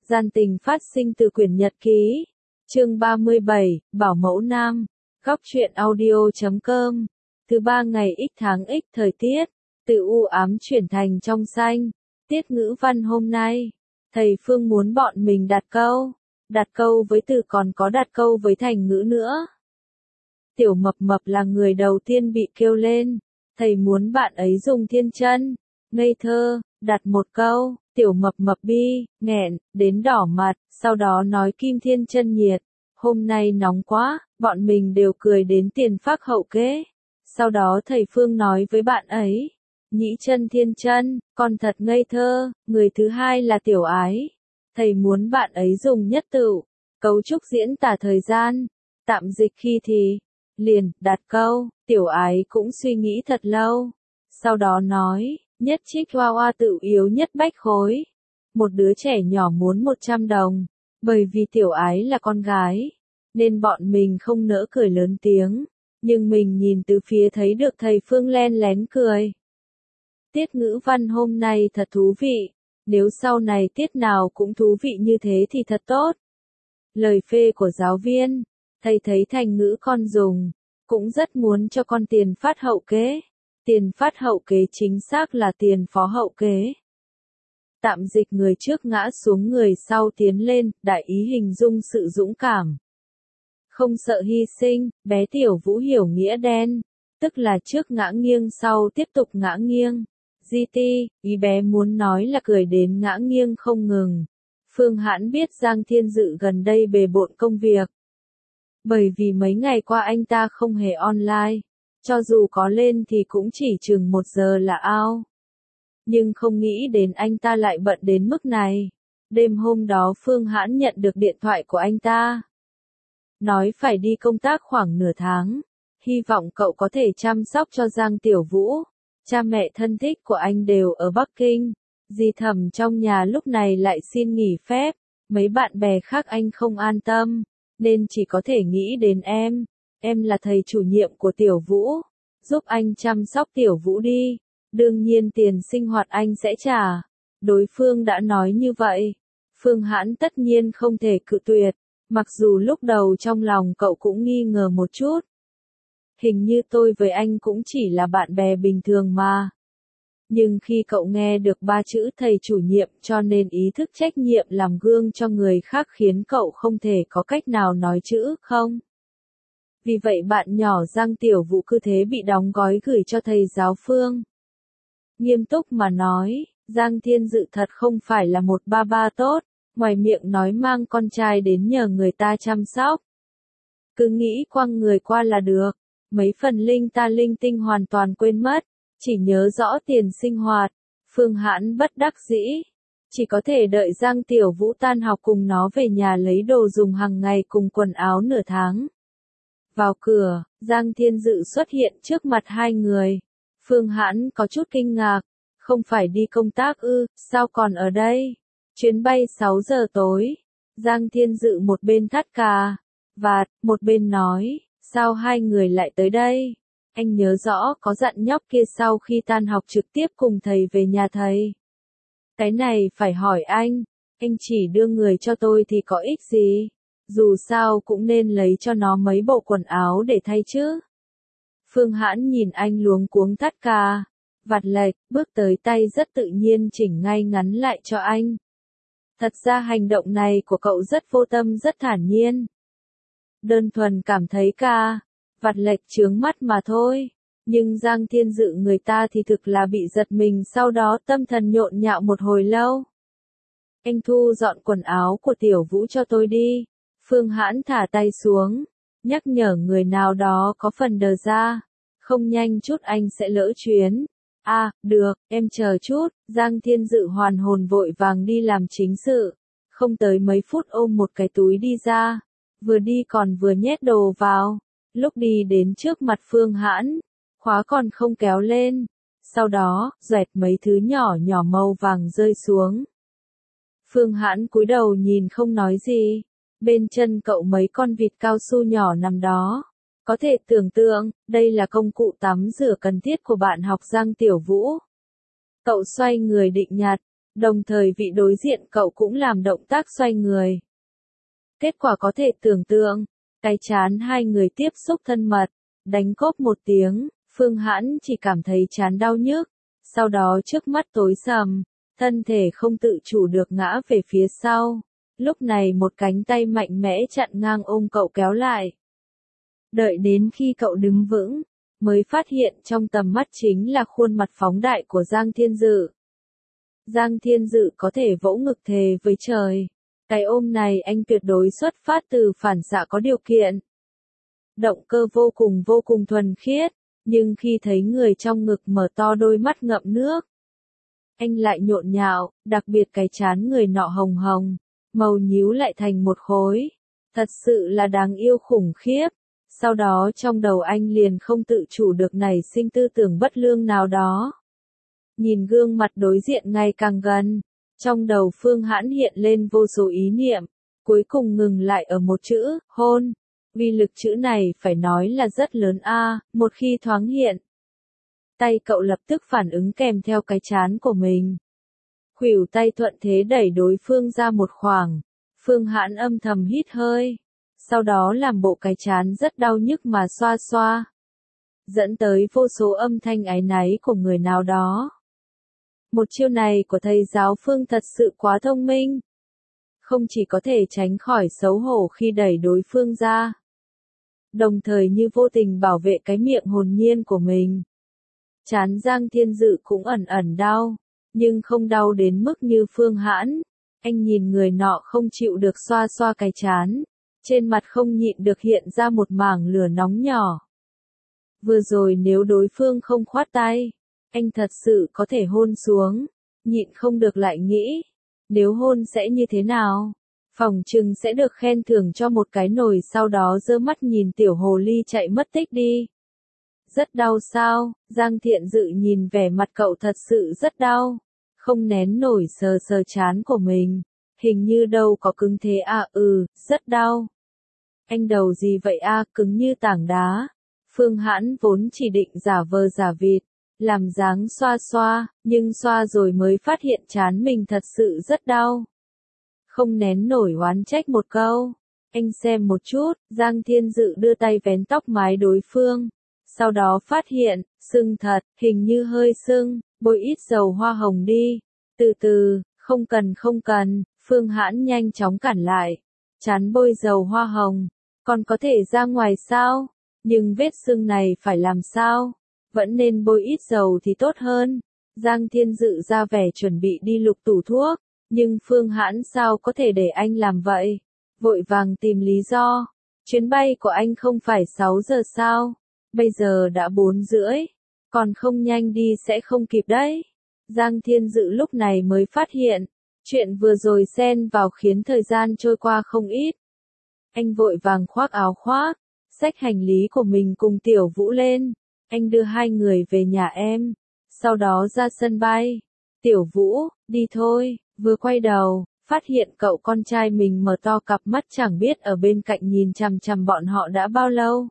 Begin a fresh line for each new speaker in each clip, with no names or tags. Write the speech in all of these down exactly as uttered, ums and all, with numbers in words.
Gian tình phát sinh từ quyển nhật ký. Chương ba mươi bảy, Bảo mẫu nam. Góc truyện audio chấm com. Thứ ba ngày X tháng X thời tiết, từ u ám chuyển thành trong xanh. Tiết ngữ văn hôm nay, thầy Phương muốn bọn mình đặt câu. Đặt câu với từ còn có đặt câu với thành ngữ nữa. Tiểu Mập Mập là người đầu tiên bị kêu lên. Thầy muốn bạn ấy dùng thiên chân, ngây thơ, đặt một câu. Tiểu Mập Mập bi, nghẹn, đến đỏ mặt, sau đó nói Kim Thiên Chân nhiệt. Hôm nay nóng quá, bọn mình đều cười đến tiền phác hậu kế. Sau đó thầy Phương nói với bạn ấy, Nhĩ Chân Thiên Chân, con thật ngây thơ. Người thứ hai là Tiểu Ái. Thầy muốn bạn ấy dùng nhất tự, cấu trúc diễn tả thời gian, tạm dịch khi thì, liền, đặt câu. Tiểu Ái cũng suy nghĩ thật lâu. Sau đó nói, nhất trích hoa hoa tự yếu nhất bách khối. Một đứa trẻ nhỏ muốn một trăm đồng. Bởi vì Tiểu Ái là con gái, nên bọn mình không nỡ cười lớn tiếng. Nhưng mình nhìn từ phía thấy được thầy Phương len lén cười. Tiết ngữ văn hôm nay thật thú vị. Nếu sau này tiết nào cũng thú vị như thế thì thật tốt. Lời phê của giáo viên, thầy thấy thành ngữ con dùng, cũng rất muốn cho con tiền phát hậu kế. Tiền phát hậu kế chính xác là tiền phó hậu kế. Tạm dịch người trước ngã xuống người sau tiến lên, đại ý hình dung sự dũng cảm. Không sợ hy sinh, bé Tiểu Vũ hiểu nghĩa đen, tức là trước ngã nghiêng sau tiếp tục ngã nghiêng. giê tê, ý bé muốn nói là cười đến ngã nghiêng không ngừng. Phương Hãn biết Giang Thiên Dự gần đây bề bộn công việc. Bởi vì mấy ngày qua anh ta không hề online, cho dù có lên thì cũng chỉ chừng một giờ là out. Nhưng không nghĩ đến anh ta lại bận đến mức này. Đêm hôm đó Phương Hãn nhận được điện thoại của anh ta. Nói phải đi công tác khoảng nửa tháng. Hy vọng cậu có thể chăm sóc cho Giang Tiểu Vũ. Cha mẹ thân thích của anh đều ở Bắc Kinh. Dì Thẩm trong nhà lúc này lại xin nghỉ phép. Mấy bạn bè khác anh không an tâm, nên chỉ có thể nghĩ đến em. Em là thầy chủ nhiệm của Tiểu Vũ. Giúp anh chăm sóc Tiểu Vũ đi. Đương nhiên tiền sinh hoạt anh sẽ trả. Đối phương đã nói như vậy. Phương Hãn tất nhiên không thể cự tuyệt. Mặc dù lúc đầu trong lòng cậu cũng nghi ngờ một chút. Hình như tôi với anh cũng chỉ là bạn bè bình thường mà. Nhưng khi cậu nghe được ba chữ thầy chủ nhiệm cho nên ý thức trách nhiệm làm gương cho người khác khiến cậu không thể có cách nào nói chữ không. Vì vậy bạn nhỏ Giang Tiểu Vũ cứ thế bị đóng gói gửi cho thầy giáo Phương. Nghiêm túc mà nói, Giang Thiên Dự thật không phải là một ba ba tốt, ngoài miệng nói mang con trai đến nhờ người ta chăm sóc. Cứ nghĩ quăng người qua là được, mấy phần linh ta linh tinh hoàn toàn quên mất, chỉ nhớ rõ tiền sinh hoạt. Phương Hãn bất đắc dĩ, chỉ có thể đợi Giang Tiểu Vũ tan học cùng nó về nhà lấy đồ dùng hàng ngày cùng quần áo nửa tháng. Vào cửa, Giang Thiên Dự xuất hiện trước mặt hai người. Phương Hãn có chút kinh ngạc, không phải đi công tác ư, sao còn ở đây? Chuyến bay sáu giờ tối. Giang Thiên Dự một bên thắt cà vạt, một bên nói, sao hai người lại tới đây? Anh nhớ rõ có dặn nhóc kia sau khi tan học trực tiếp cùng thầy về nhà thầy. Cái này phải hỏi anh, anh chỉ đưa người cho tôi thì có ích gì? Dù sao cũng nên lấy cho nó mấy bộ quần áo để thay chứ. Phương Hãn nhìn anh luống cuống thắt cà vạt lệch, bước tới tay rất tự nhiên chỉnh ngay ngắn lại cho anh. Thật ra hành động này của cậu rất vô tâm rất thản nhiên. Đơn thuần cảm thấy cà vạt lệch chướng mắt mà thôi. Nhưng Giang Thiên Dự người ta thì thực là bị giật mình, sau đó tâm thần nhộn nhạo một hồi lâu. Anh thu dọn quần áo của Tiểu Vũ cho tôi đi. Phương Hãn thả tay xuống, nhắc nhở người nào đó có phần đờ ra. Không nhanh chút anh sẽ lỡ chuyến. À, được, em chờ chút. Giang Thiên Dự hoàn hồn vội vàng đi làm chính sự. Không tới mấy phút ôm một cái túi đi ra. Vừa đi còn vừa nhét đồ vào. Lúc đi đến trước mặt Phương Hãn, khóa còn không kéo lên. Sau đó, xoẹt mấy thứ nhỏ nhỏ màu vàng rơi xuống. Phương Hãn cúi đầu nhìn không nói gì. Bên chân cậu mấy con vịt cao su nhỏ nằm đó. Có thể tưởng tượng, đây là công cụ tắm rửa cần thiết của bạn học Giang Tiểu Vũ. Cậu xoay người định nhặt, Đồng thời vị đối diện cậu cũng làm động tác xoay người. Kết quả có thể tưởng tượng, cái trán hai người tiếp xúc thân mật, đánh cốp một tiếng, Phương Hãn chỉ cảm thấy trán đau nhức, sau đó trước mắt tối sầm, thân thể không tự chủ được ngã về phía sau. Lúc này một cánh tay mạnh mẽ chặn ngang ôm cậu kéo lại. Đợi đến khi cậu đứng vững, mới phát hiện trong tầm mắt chính là khuôn mặt phóng đại của Giang Thiên Dự. Giang Thiên Dự có thể vỗ ngực thề với trời. Cái ôm này anh tuyệt đối xuất phát từ phản xạ có điều kiện. Động cơ vô cùng vô cùng thuần khiết, nhưng khi thấy người trong ngực mở to đôi mắt ngậm nước, anh lại nhộn nhạo, đặc biệt cái trán người nọ hồng hồng, màu nhíu lại thành một khối. Thật sự là đáng yêu khủng khiếp. Sau đó trong đầu anh liền không tự chủ được nảy sinh tư tưởng bất lương nào đó. Nhìn gương mặt đối diện ngày càng gần, trong đầu Phương Hãn hiện lên vô số ý niệm, cuối cùng ngừng lại ở một chữ, hôn. Uy lực chữ này phải nói là rất lớn a, một khi thoáng hiện. Tay cậu lập tức phản ứng kèm theo cái trán của mình. Khuỷu tay thuận thế đẩy đối phương ra một khoảng, Phương Hãn âm thầm hít hơi, sau đó làm bộ cái trán rất đau nhức mà xoa xoa. Dẫn tới vô số âm thanh áy náy của người nào đó. Một chiêu này của thầy giáo Phương thật sự quá thông minh. Không chỉ có thể tránh khỏi xấu hổ khi đẩy đối phương ra, đồng thời như vô tình bảo vệ cái miệng hồn nhiên của mình. Trán Giang Thiên Dự cũng ẩn ẩn đau, nhưng không đau đến mức như Phương Hãn. Anh nhìn người nọ không chịu được xoa xoa cái trán, trên mặt không nhịn được hiện ra một mảng lửa nóng nhỏ. Vừa rồi nếu đối phương không khoát tay, anh thật sự có thể hôn xuống, nhịn không được lại nghĩ, nếu hôn sẽ như thế nào? Phòng trừng sẽ được khen thưởng cho một cái nồi, sau đó giơ mắt nhìn tiểu hồ ly chạy mất tích đi. Rất đau sao? Giang Thiện Dự nhìn vẻ mặt cậu thật sự rất đau, không nén nổi sờ sờ trán của mình, hình như đâu có cứng thế à, ừ, rất đau. Anh đầu gì vậy a, à, cứng như tảng đá. Phương Hãn vốn chỉ định giả vờ giả vịt, làm dáng xoa xoa, nhưng xoa rồi mới phát hiện trán mình thật sự rất đau. Không nén nổi oán trách một câu. Anh xem một chút, Giang Thiên Dự đưa tay vén tóc mái đối phương. Sau đó phát hiện, sưng thật, hình như hơi sưng, bôi ít dầu hoa hồng đi. Từ từ, không cần không cần, Phương Hãn nhanh chóng cản lại. Chán bôi dầu hoa hồng, còn có thể ra ngoài sao? Nhưng vết sưng này phải làm sao? Vẫn nên bôi ít dầu thì tốt hơn. Giang Thiên Dự ra vẻ chuẩn bị đi lục tủ thuốc, nhưng Phương Hãn sao có thể để anh làm vậy? Vội vàng tìm lý do. Chuyến bay của anh không phải sáu giờ sao? Bây giờ đã bốn rưỡi, còn không nhanh đi sẽ không kịp đấy. Giang Thiên Dự lúc này mới phát hiện, chuyện vừa rồi xen vào khiến thời gian trôi qua không ít. Anh vội vàng khoác áo khoác, xách hành lý của mình cùng Tiểu Vũ lên. Anh đưa hai người về nhà em, sau đó ra sân bay. Tiểu Vũ, đi thôi, vừa quay đầu, phát hiện cậu con trai mình mở to cặp mắt chẳng biết ở bên cạnh nhìn chằm chằm bọn họ đã bao lâu.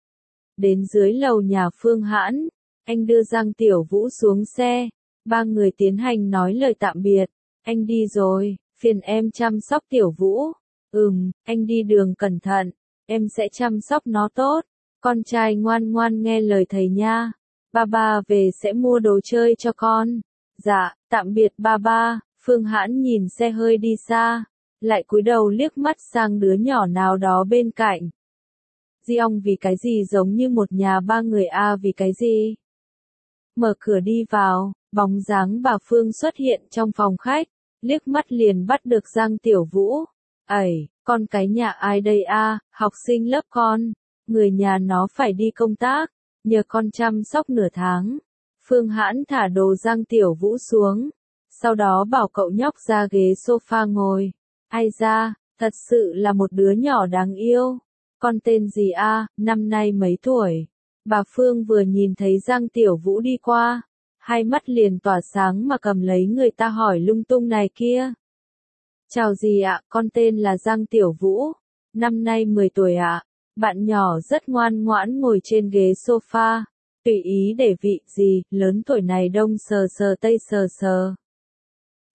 Đến dưới lầu nhà Phương Hãn, anh đưa Giang Tiểu Vũ xuống xe, ba người tiến hành nói lời tạm biệt. Anh đi rồi, phiền em chăm sóc Tiểu Vũ. Ừm, anh đi đường cẩn thận, em sẽ chăm sóc nó tốt. Con trai ngoan ngoan nghe lời thầy nha. Ba ba về sẽ mua đồ chơi cho con. Dạ, tạm biệt ba ba. Phương Hãn nhìn xe hơi đi xa, lại cúi đầu liếc mắt sang đứa nhỏ nào đó bên cạnh. Di ong vì cái gì giống như một nhà ba người a à, vì cái gì? Mở cửa đi vào, bóng dáng bà Phương xuất hiện trong phòng khách, liếc mắt liền bắt được Giang Tiểu Vũ. Ẩy, con cái nhà ai đây a? À, học sinh lớp con, người nhà nó phải đi công tác, nhờ con chăm sóc nửa tháng. Phương Hãn thả đồ Giang Tiểu Vũ xuống, sau đó bảo cậu nhóc ra ghế sofa ngồi. Ai ra, thật sự là một đứa nhỏ đáng yêu. Con tên gì a, à, năm nay mấy tuổi? Bà Phương vừa nhìn thấy Giang Tiểu Vũ đi qua, hai mắt liền tỏa sáng mà cầm lấy người ta hỏi lung tung này kia. Chào gì ạ, con tên là Giang Tiểu Vũ, năm nay mười tuổi ạ. Bạn nhỏ rất ngoan ngoãn ngồi trên ghế sofa, tùy ý để vị gì, lớn tuổi này đông sờ sờ tây sờ sờ.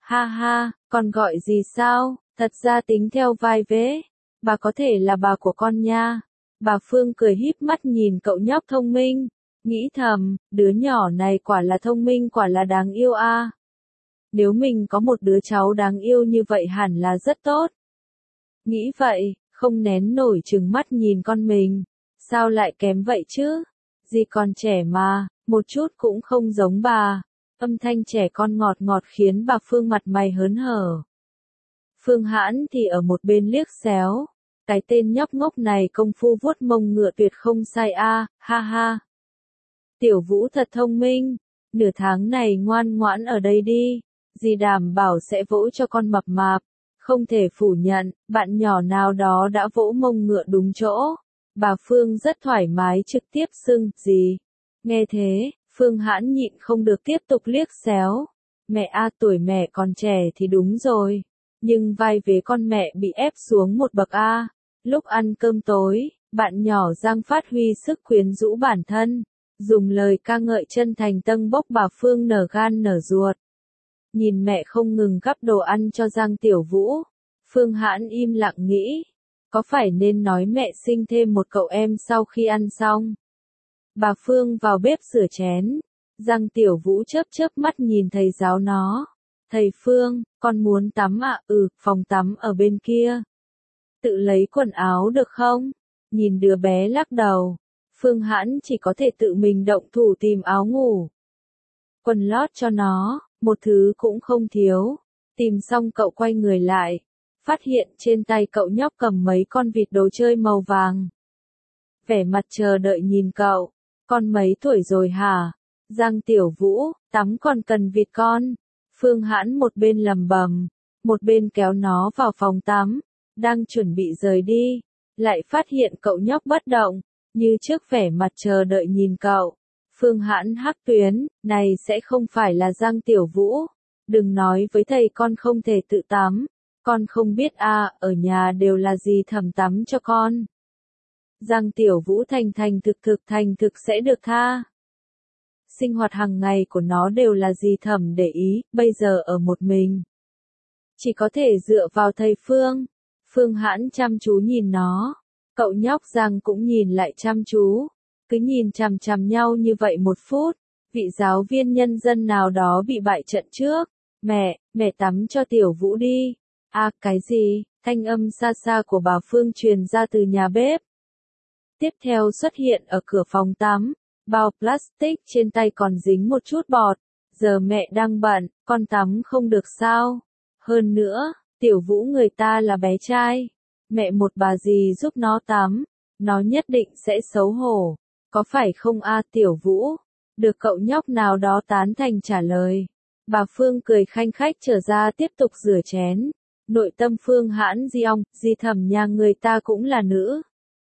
Ha ha, con gọi gì sao? Thật ra tính theo vai vế. Bà có thể là bà của con nha. Bà Phương cười híp mắt nhìn cậu nhóc thông minh. Nghĩ thầm, đứa nhỏ này quả là thông minh, quả là đáng yêu a. Nếu mình có một đứa cháu đáng yêu như vậy hẳn là rất tốt. Nghĩ vậy, không nén nổi trừng mắt nhìn con mình. Sao lại kém vậy chứ? Dì còn trẻ mà, một chút cũng không giống bà. Âm thanh trẻ con ngọt ngọt khiến bà Phương mặt mày hớn hở. Phương Hãn thì ở một bên liếc xéo. Cái tên nhóc ngốc này công phu vuốt mông ngựa tuyệt không sai a, ha ha. Tiểu Vũ thật thông minh, nửa tháng này ngoan ngoãn ở đây đi, dì đảm bảo sẽ vỗ cho con mập mạp. Không thể phủ nhận, bạn nhỏ nào đó đã vỗ mông ngựa đúng chỗ. Bà Phương rất thoải mái trực tiếp xưng, dì. Nghe thế, Phương Hãn nhịn không được tiếp tục liếc xéo. Mẹ a, tuổi mẹ còn trẻ thì đúng rồi. Nhưng vai vế con mẹ bị ép xuống một bậc a. Lúc ăn cơm tối, bạn nhỏ Giang phát huy sức quyến rũ bản thân. Dùng lời ca ngợi chân thành tâng bốc bà Phương nở gan nở ruột. Nhìn mẹ không ngừng gắp đồ ăn cho Giang Tiểu Vũ. Phương Hãn im lặng nghĩ. Có phải nên nói mẹ sinh thêm một cậu em sau khi ăn xong? Bà Phương vào bếp rửa chén. Giang Tiểu Vũ chớp chớp mắt nhìn thầy giáo nó. Thầy Phương, con muốn tắm ạ? À? Ừ, phòng tắm ở bên kia. Tự lấy quần áo được không? Nhìn đứa bé lắc đầu. Phương Hãn chỉ có thể tự mình động thủ tìm áo ngủ. Quần lót cho nó, một thứ cũng không thiếu. Tìm xong cậu quay người lại. Phát hiện trên tay cậu nhóc cầm mấy con vịt đồ chơi màu vàng. Vẻ mặt chờ đợi nhìn cậu. Con mấy tuổi rồi hả? Giang Tiểu Vũ, tắm còn cần vịt con. Phương Hãn một bên lầm bầm, một bên kéo nó vào phòng tắm. Đang chuẩn bị rời đi. Lại phát hiện cậu nhóc bất động. Như trước vẻ mặt chờ đợi nhìn cậu. Phương Hãn hắc tuyến, này sẽ không phải là Giang Tiểu Vũ. Đừng nói với thầy con không thể tự tắm. Con không biết à, ở nhà đều là dì Thẩm tắm cho con. Giang Tiểu Vũ thành thành thực thực thành thực sẽ được tha. Sinh hoạt hàng ngày của nó đều là dì Thẩm để ý, bây giờ ở một mình. Chỉ có thể dựa vào thầy Phương. Phương Hãn chăm chú nhìn nó. Cậu nhóc Giang cũng nhìn lại chăm chú. Cứ nhìn chằm chằm nhau như vậy một phút. Vị giáo viên nhân dân nào đó bị bại trận trước. Mẹ, mẹ tắm cho Tiểu Vũ đi. À, cái gì? Thanh âm xa xa của bà Phương truyền ra từ nhà bếp. Tiếp theo xuất hiện ở cửa phòng tắm. Bao plastic trên tay còn dính một chút bọt. Giờ mẹ đang bận, con tắm không được sao? Hơn nữa, Tiểu Vũ người ta là bé trai. Mẹ một bà gì giúp nó tắm. Nó nhất định sẽ xấu hổ. Có phải không a Tiểu Vũ? Được cậu nhóc nào đó tán thành trả lời. Bà Phương cười khanh khách trở ra tiếp tục rửa chén. Nội tâm Phương Hãn di ong, di Thẩm nhà người ta cũng là nữ.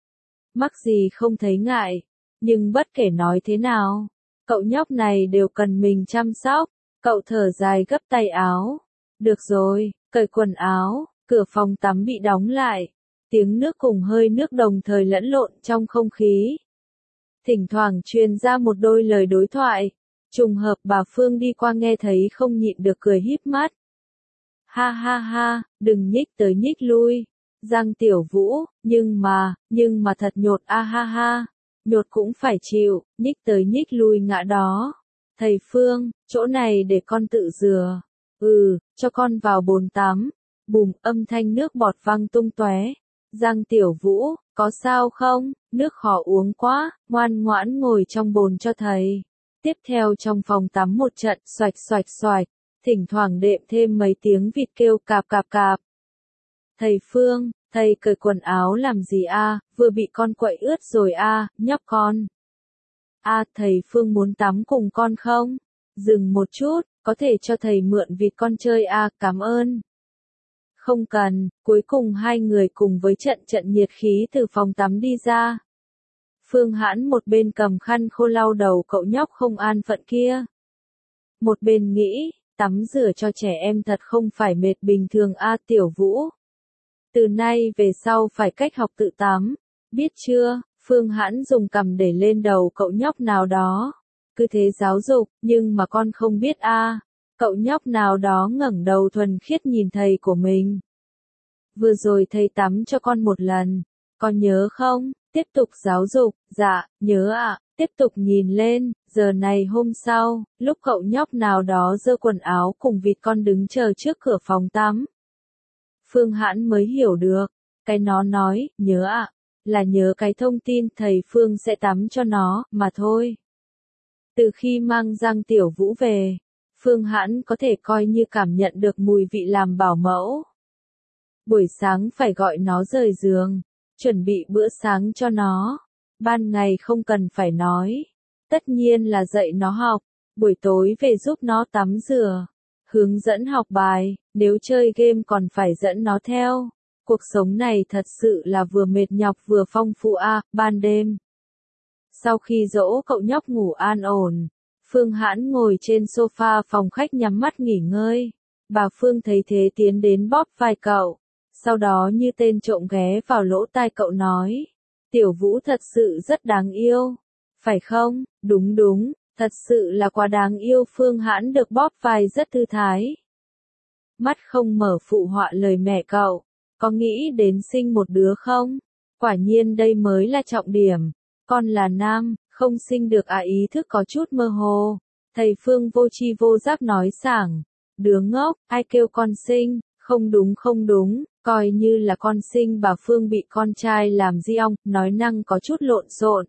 Mắc gì không thấy ngại. Nhưng bất kể nói thế nào, cậu nhóc này đều cần mình chăm sóc. Cậu thở dài gấp tay áo. Được rồi, cởi quần áo, cửa phòng tắm bị đóng lại. Tiếng nước cùng hơi nước đồng thời lẫn lộn trong không khí. Thỉnh thoảng truyền ra một đôi lời đối thoại. Trùng hợp bà Phương đi qua nghe thấy không nhịn được cười híp mắt. Ha ha ha, đừng nhích tới nhích lui. Giang Tiểu Vũ, nhưng mà, nhưng mà thật nhột a ha ha. Nhột cũng phải chịu, nhích tới nhích lui ngã đó. Thầy Phương, chỗ này để con tự rửa. Ừ, cho con vào bồn tắm. Bùm, âm thanh nước bọt văng tung tóe. Giang Tiểu Vũ, có sao không? Nước khó uống quá, ngoan ngoãn ngồi trong bồn cho thầy. Tiếp theo trong phòng tắm một trận xoạch xoạch xoạch. Thỉnh thoảng đệm thêm mấy tiếng vịt kêu cạp cạp cạp. Thầy Phương, thầy cởi quần áo làm gì a? Vừa bị con quậy ướt rồi a, nhóc con. A, thầy Phương muốn tắm cùng con không? Dừng một chút, có thể cho thầy mượn vịt con chơi a, cảm ơn. Không cần, cuối cùng hai người cùng với trận trận nhiệt khí từ phòng tắm đi ra. Phương Hãn một bên cầm khăn khô lau đầu cậu nhóc không an phận kia. Một bên nghĩ, tắm rửa cho trẻ em thật không phải mệt bình thường a Tiểu Vũ. Từ nay về sau phải cách học tự tắm, biết chưa? Phương Hãn dùng cằm để lên đầu cậu nhóc nào đó. Cứ thế giáo dục, nhưng mà con không biết a. Cậu nhóc nào đó ngẩng đầu thuần khiết nhìn thầy của mình. Vừa rồi thầy tắm cho con một lần, con nhớ không? Tiếp tục giáo dục, dạ, nhớ ạ, tiếp tục nhìn lên, giờ này hôm sau, lúc cậu nhóc nào đó giơ quần áo cùng vịt con đứng chờ trước cửa phòng tắm. Phương Hãn mới hiểu được, cái nó nói, nhớ ạ, là nhớ cái thông tin thầy Phương sẽ tắm cho nó, mà thôi. Từ khi mang Giang Tiểu Vũ về, Phương Hãn có thể coi như cảm nhận được mùi vị làm bảo mẫu. Buổi sáng phải gọi nó rời giường, chuẩn bị bữa sáng cho nó. Ban ngày không cần phải nói, tất nhiên là dạy nó học, buổi tối về giúp nó tắm rửa, hướng dẫn học bài, nếu chơi game còn phải dẫn nó theo. Cuộc sống này thật sự là vừa mệt nhọc vừa phong phú a, à, ban đêm. Sau khi dỗ cậu nhóc ngủ an ổn, Phương Hãn ngồi trên sofa phòng khách nhắm mắt nghỉ ngơi. Bà Phương thấy thế tiến đến bóp vai cậu, sau đó như tên trộm ghé vào lỗ tai cậu nói, Tiểu Vũ thật sự rất đáng yêu, phải không? Đúng đúng, thật sự là quá đáng yêu. Phương Hãn được bóp vai rất thư thái. Mắt không mở phụ họa lời mẹ cậu, có nghĩ đến sinh một đứa không? Quả nhiên đây mới là trọng điểm, con là nam, không sinh được à? Ý thức có chút mơ hồ, thầy Phương vô tri vô giác nói sảng, đứa ngốc, ai kêu con sinh, không đúng không đúng, coi như là con sinh. Bà Phương bị con trai làm di ong, nói năng có chút lộn xộn.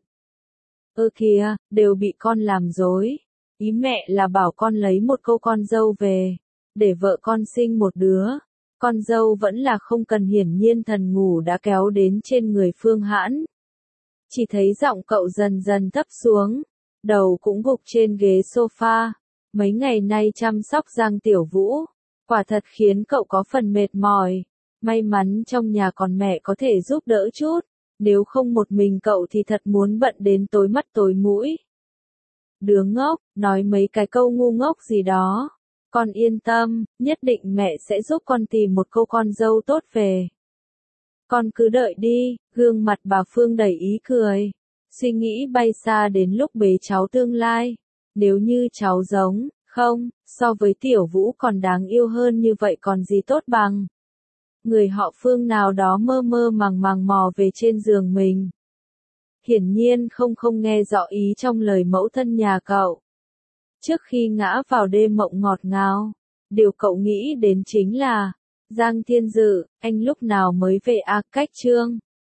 Ơ kìa, đều bị con làm dối, ý mẹ là bảo con lấy một câu con dâu về, để vợ con sinh một đứa. Con dâu vẫn là không cần. Hiển nhiên thần ngủ đã kéo đến trên người Phương Hãn. Chỉ thấy giọng cậu dần dần thấp xuống, đầu cũng gục trên ghế sofa. Mấy ngày nay chăm sóc Giang Tiểu Vũ, quả thật khiến cậu có phần mệt mỏi. May mắn trong nhà còn mẹ có thể giúp đỡ chút, nếu không một mình cậu thì thật muốn bận đến tối mắt tối mũi. Đứa ngốc, nói mấy cái câu ngu ngốc gì đó. Con yên tâm, nhất định mẹ sẽ giúp con tìm một cô con dâu tốt về. Con cứ đợi đi. Gương mặt bà Phương đầy ý cười. Suy nghĩ bay xa đến lúc bế cháu tương lai. Nếu như cháu giống, không, so với Tiểu Vũ còn đáng yêu hơn như vậy còn gì tốt bằng. Người họ Phương nào đó mơ mơ màng màng mò về trên giường mình. Hiển nhiên không không nghe rõ ý trong lời mẫu thân nhà cậu. Trước khi ngã vào đêm mộng ngọt ngào, điều cậu nghĩ đến chính là, Giang Thiên Dự, anh lúc nào mới về à? Cách Trương